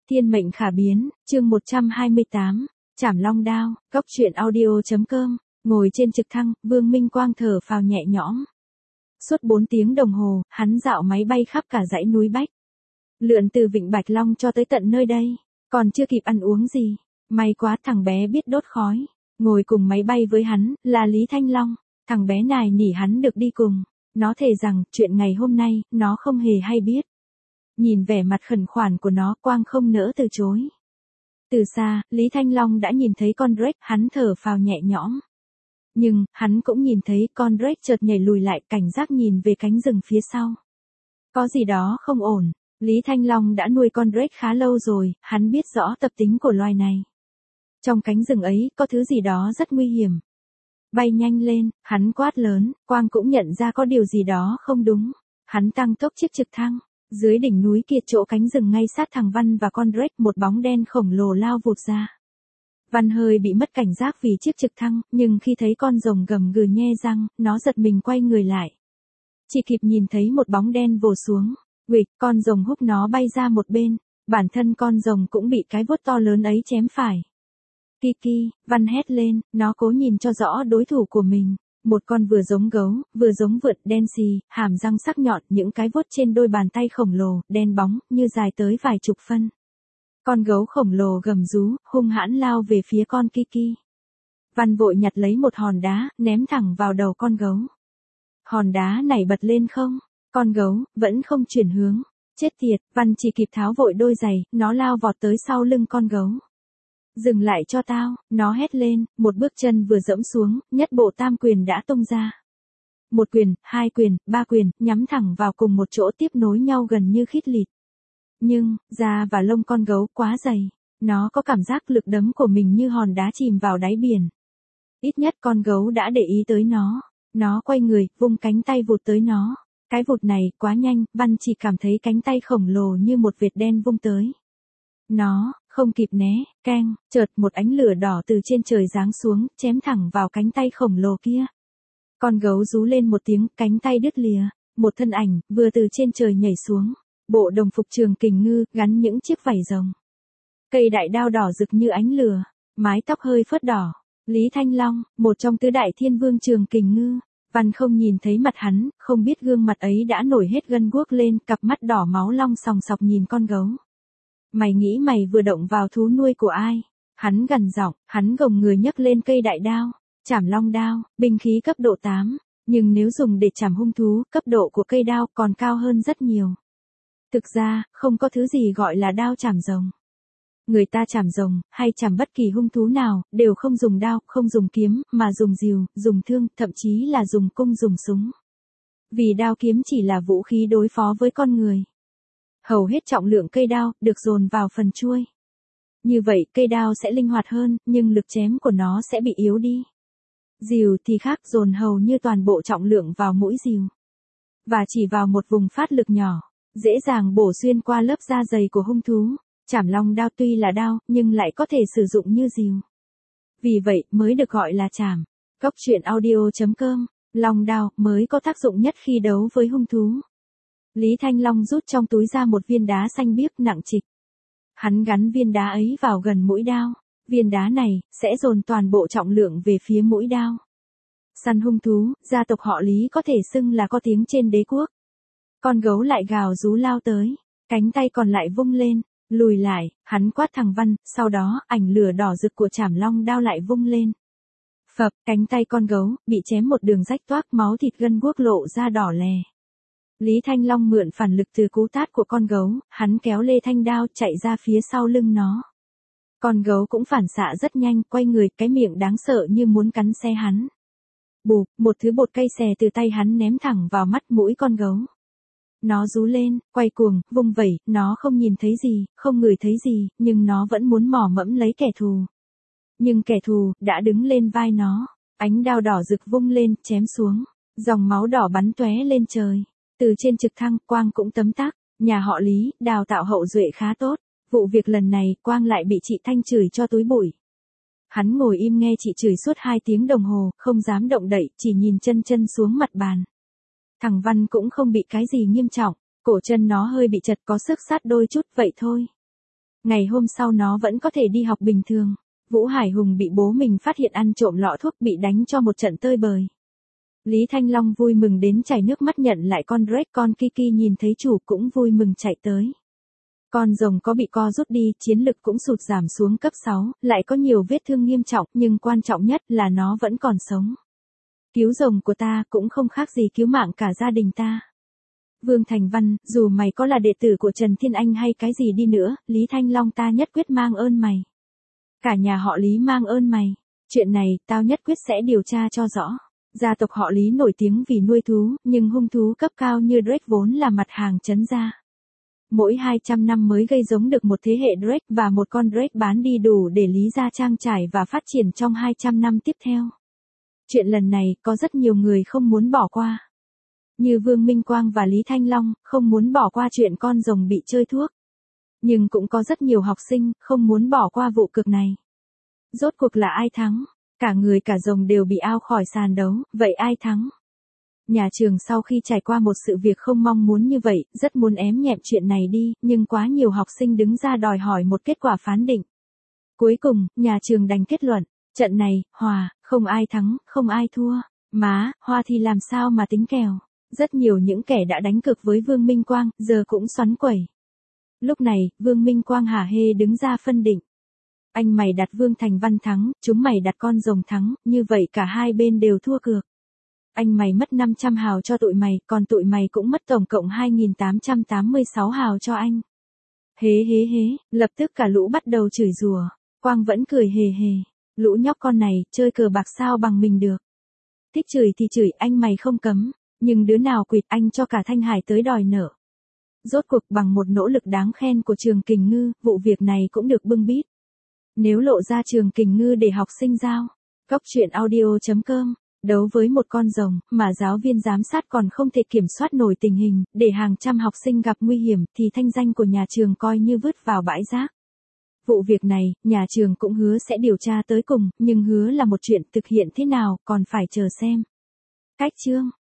Thiên mệnh khả biến, chương 128, Trảm Long Đao, Góc truyện audio.com, ngồi trên trực thăng, Vương Minh Quang thở phào nhẹ nhõm. Suốt 4 tiếng đồng hồ, hắn dạo máy bay khắp cả dãy núi Bách. Lượn từ Vịnh Bạch Long cho tới tận nơi đây, còn chưa kịp ăn uống gì. May quá thằng bé biết đốt khói. Ngồi cùng máy bay với hắn, là Lý Thanh Long. Thằng bé nài nỉ hắn được đi cùng. Nó thề rằng, chuyện ngày hôm nay, nó không hề hay biết. Nhìn vẻ mặt khẩn khoản của nó, Quang không nỡ từ chối. Từ xa, Lý Thanh Long đã nhìn thấy con Drake, hắn thở phào nhẹ nhõm. Nhưng, hắn cũng nhìn thấy con Drake chợt nhảy lùi lại, cảnh giác nhìn về cánh rừng phía sau. Có gì đó không ổn. Lý Thanh Long đã nuôi con Drake khá lâu rồi, hắn biết rõ tập tính của loài này. Trong cánh rừng ấy, có thứ gì đó rất nguy hiểm. Bay nhanh lên, hắn quát lớn, Quang cũng nhận ra có điều gì đó không đúng. Hắn tăng tốc chiếc trực thăng. Dưới đỉnh núi kia chỗ cánh rừng ngay sát thằng Văn và con Drake, một bóng đen khổng lồ lao vụt ra. Văn hơi bị mất cảnh giác vì chiếc trực thăng, nhưng khi thấy con rồng gầm gừ nhe răng, nó giật mình quay người lại. Chỉ kịp nhìn thấy một bóng đen vồ xuống. Uịch, con rồng húc nó bay ra một bên. Bản thân con rồng cũng bị cái vuốt to lớn ấy chém phải. Kiki, Văn hét lên, nó cố nhìn cho rõ đối thủ của mình. Một con vừa giống gấu, vừa giống vượn, đen xì, hàm răng sắc nhọn, những cái vuốt trên đôi bàn tay khổng lồ, đen bóng, như dài tới vài chục phân. Con gấu khổng lồ gầm rú, hung hãn lao về phía con Kiki. Văn vội nhặt lấy một hòn đá, ném thẳng vào đầu con gấu. Hòn đá nảy bật lên không? Con gấu, vẫn không chuyển hướng. Chết tiệt, Văn chỉ kịp tháo vội đôi giày, nó lao vọt tới sau lưng con gấu. Dừng lại cho tao, nó hét lên, một bước chân vừa dẫm xuống, nhất bộ tam quyền đã tung ra. Một quyền, hai quyền, ba quyền, nhắm thẳng vào cùng một chỗ tiếp nối nhau gần như khít lịt. Nhưng, da và lông con gấu quá dày. Nó có cảm giác lực đấm của mình như hòn đá chìm vào đáy biển. Ít nhất con gấu đã để ý tới nó. Nó quay người, vung cánh tay vụt tới nó. Cái vụt này, quá nhanh, Văn chỉ cảm thấy cánh tay khổng lồ như một vệt đen vung tới. Nó, không kịp né, keng, chợt một ánh lửa đỏ từ trên trời giáng xuống, chém thẳng vào cánh tay khổng lồ kia. Con gấu rú lên một tiếng, cánh tay đứt lìa. Một thân ảnh, vừa từ trên trời nhảy xuống. Bộ đồng phục trường kình ngư, gắn những chiếc vảy rồng. Cây đại đao đỏ rực như ánh lửa, mái tóc hơi phớt đỏ. Lý Thanh Long, một trong tứ đại thiên vương trường kình ngư. Văn không nhìn thấy mặt hắn, không biết gương mặt ấy đã nổi hết gân guốc lên, cặp mắt đỏ máu long sòng sọc nhìn con gấu. Mày nghĩ mày vừa động vào thú nuôi của ai? Hắn gằn giọng, hắn gồng người nhấc lên cây đại đao, Trảm Long Đao, binh khí cấp độ 8, nhưng nếu dùng để chảm hung thú, cấp độ của cây đao còn cao hơn rất nhiều. Thực ra, không có thứ gì gọi là đao chảm rồng. Người ta chảm rồng, hay chảm bất kỳ hung thú nào, đều không dùng đao, không dùng kiếm, mà dùng rìu, dùng thương, thậm chí là dùng cung dùng súng. Vì đao kiếm chỉ là vũ khí đối phó với con người. Hầu hết trọng lượng cây đao, được dồn vào phần chuôi. Như vậy, cây đao sẽ linh hoạt hơn, nhưng lực chém của nó sẽ bị yếu đi. Rìu thì khác, dồn hầu như toàn bộ trọng lượng vào mũi rìu. Và chỉ vào một vùng phát lực nhỏ, dễ dàng bổ xuyên qua lớp da dày của hung thú. Trảm Long Đao tuy là đao, nhưng lại có thể sử dụng như rìu. Vì vậy, mới được gọi là trảm. Góc truyện audio.com, Long Đao mới có tác dụng nhất khi đấu với hung thú. Lý Thanh Long rút trong túi ra một viên đá xanh biếc nặng trịch. Hắn gắn viên đá ấy vào gần mũi đao. Viên đá này, sẽ dồn toàn bộ trọng lượng về phía mũi đao. Săn hung thú, gia tộc họ Lý có thể xưng là có tiếng trên đế quốc. Con gấu lại gào rú lao tới. Cánh tay còn lại vung lên, lùi lại, hắn quát thằng Văn, sau đó, ảnh lửa đỏ rực của Trảm Long Đao lại vung lên. Phập, cánh tay con gấu, bị chém một đường rách toác, máu thịt gân guốc lộ ra đỏ lè. Lý Thanh Long mượn phản lực từ cú tát của con gấu, hắn kéo lê thanh đao chạy ra phía sau lưng nó. Con gấu cũng phản xạ rất nhanh, quay người, cái miệng đáng sợ như muốn cắn xe hắn. Bụp, một thứ bột cây xè từ tay hắn ném thẳng vào mắt mũi con gấu. Nó rú lên, quay cuồng, vung vẩy, nó không nhìn thấy gì, không ngửi thấy gì, nhưng nó vẫn muốn mò mẫm lấy kẻ thù. Nhưng kẻ thù, đã đứng lên vai nó. Ánh đao đỏ rực vung lên, chém xuống. Dòng máu đỏ bắn tóe lên trời. Từ trên trực thăng, Quang cũng tấm tắc. Nhà họ Lý, đào tạo hậu duệ khá tốt. Vụ việc lần này, Quang lại bị chị Thanh chửi cho túi bụi. Hắn ngồi im nghe chị chửi suốt 2 tiếng đồng hồ, không dám động đậy, chỉ nhìn chân xuống mặt bàn. Thằng Văn cũng không bị cái gì nghiêm trọng, cổ chân nó hơi bị chật có xước sát đôi chút vậy thôi. Ngày hôm sau nó vẫn có thể đi học bình thường. Vũ Hải Hùng bị bố mình phát hiện ăn trộm lọ thuốc, bị đánh cho một trận tơi bời. Lý Thanh Long vui mừng đến chảy nước mắt nhận lại con Drake, con Kiki nhìn thấy chủ cũng vui mừng chạy tới. Con rồng có bị co rút đi, chiến lực cũng sụt giảm xuống cấp 6, lại có nhiều vết thương nghiêm trọng, nhưng quan trọng nhất là nó vẫn còn sống. Cứu rồng của ta cũng không khác gì cứu mạng cả gia đình ta. Vương Thành Văn, dù mày có là đệ tử của Trần Thiên Anh hay cái gì đi nữa, Lý Thanh Long ta nhất quyết mang ơn mày. Cả nhà họ Lý mang ơn mày. Chuyện này, tao nhất quyết sẽ điều tra cho rõ. Gia tộc họ Lý nổi tiếng vì nuôi thú, nhưng hung thú cấp cao như Drake vốn là mặt hàng trấn gia. Mỗi 200 năm mới gây giống được một thế hệ Drake, và một con Drake bán đi đủ để Lý gia trang trải và phát triển trong 200 năm tiếp theo. Chuyện lần này, có rất nhiều người không muốn bỏ qua. Như Vương Minh Quang và Lý Thanh Long, không muốn bỏ qua chuyện con rồng bị chơi thuốc. Nhưng cũng có rất nhiều học sinh, không muốn bỏ qua vụ cực này. Rốt cuộc là ai thắng? Cả người cả rồng đều bị out khỏi sàn đấu, vậy ai thắng? Nhà trường sau khi trải qua một sự việc không mong muốn như vậy, rất muốn ém nhẹm chuyện này đi, nhưng quá nhiều học sinh đứng ra đòi hỏi một kết quả phán định. Cuối cùng, nhà trường đành kết luận, trận này, hòa, không ai thắng, không ai thua. Má, Hoa thì làm sao mà tính kèo. Rất nhiều những kẻ đã đánh cược với Vương Minh Quang, giờ cũng xoắn quẩy. Lúc này, Vương Minh Quang hả hê đứng ra phân định. Anh mày đặt Vương Thành Văn thắng, chúng mày đặt con rồng thắng, như vậy cả hai bên đều thua cược. Anh mày mất 500 hào cho tụi mày, còn tụi mày cũng mất tổng cộng 2.886 hào cho anh. Hế hế hế, lập tức cả lũ bắt đầu chửi rủa. Quang vẫn cười hề hề. Lũ nhóc con này, chơi cờ bạc sao bằng mình được. Thích chửi thì chửi, anh mày không cấm. Nhưng đứa nào quỵt anh cho cả Thanh Hải tới đòi nợ. Rốt cuộc bằng một nỗ lực đáng khen của trường Kình Ngư, vụ việc này cũng được bưng bít. Nếu lộ ra trường Kình Ngư để học sinh giao. Góc truyện audio.com. Đấu với một con rồng, mà giáo viên giám sát còn không thể kiểm soát nổi tình hình, để hàng trăm học sinh gặp nguy hiểm, thì thanh danh của nhà trường coi như vứt vào bãi rác. Vụ việc này, nhà trường cũng hứa sẽ điều tra tới cùng, nhưng hứa là một chuyện, thực hiện thế nào, còn phải chờ xem. Cách chương